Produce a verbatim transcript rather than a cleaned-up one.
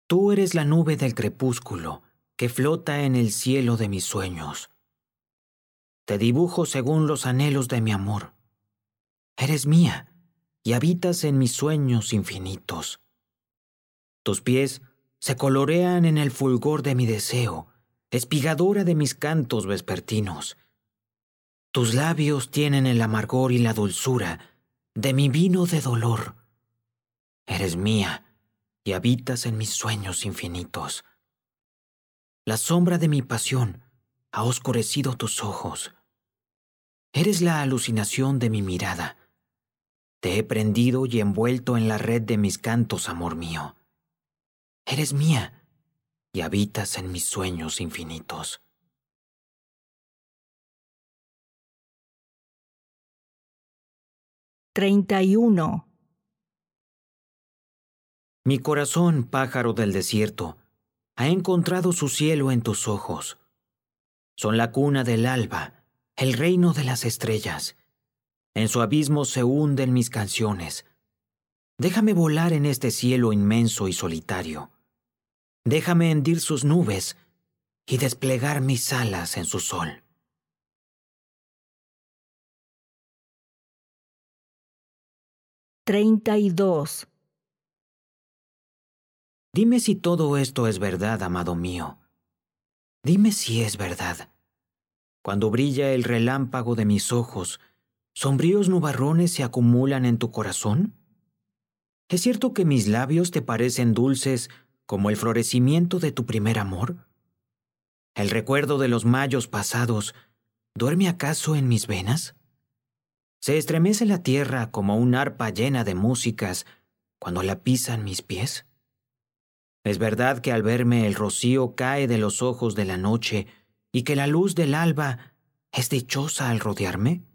Tú eres la nube del crepúsculo que flota en el cielo de mis sueños. Te dibujo según los anhelos de mi amor. Eres mía y habitas en mis sueños infinitos. Tus pies se colorean en el fulgor de mi deseo, espigadora de mis cantos vespertinos. Tus labios tienen el amargor y la dulzura de mi vino de dolor. Eres mía y habitas en mis sueños infinitos. La sombra de mi pasión ha oscurecido tus ojos. Eres la alucinación de mi mirada. Te he prendido y envuelto en la red de mis cantos, amor mío. Eres mía y habitas en mis sueños infinitos. treinta y uno. Mi corazón, pájaro del desierto, ha encontrado su cielo en tus ojos. Son la cuna del alba, el reino de las estrellas. En su abismo se hunden mis canciones. Déjame volar en este cielo inmenso y solitario. Déjame hendir sus nubes y desplegar mis alas en su sol. treinta y dos. Dime si todo esto es verdad, amado mío. Dime si es verdad. Cuando brilla el relámpago de mis ojos, ¿sombríos nubarrones se acumulan en tu corazón? ¿Es cierto que mis labios te parecen dulces como el florecimiento de tu primer amor? ¿El recuerdo de los mayos pasados duerme acaso en mis venas? ¿Se estremece la tierra como un arpa llena de músicas cuando la pisan mis pies? ¿Es verdad que al verme el rocío cae de los ojos de la noche y que la luz del alba es dichosa al rodearme?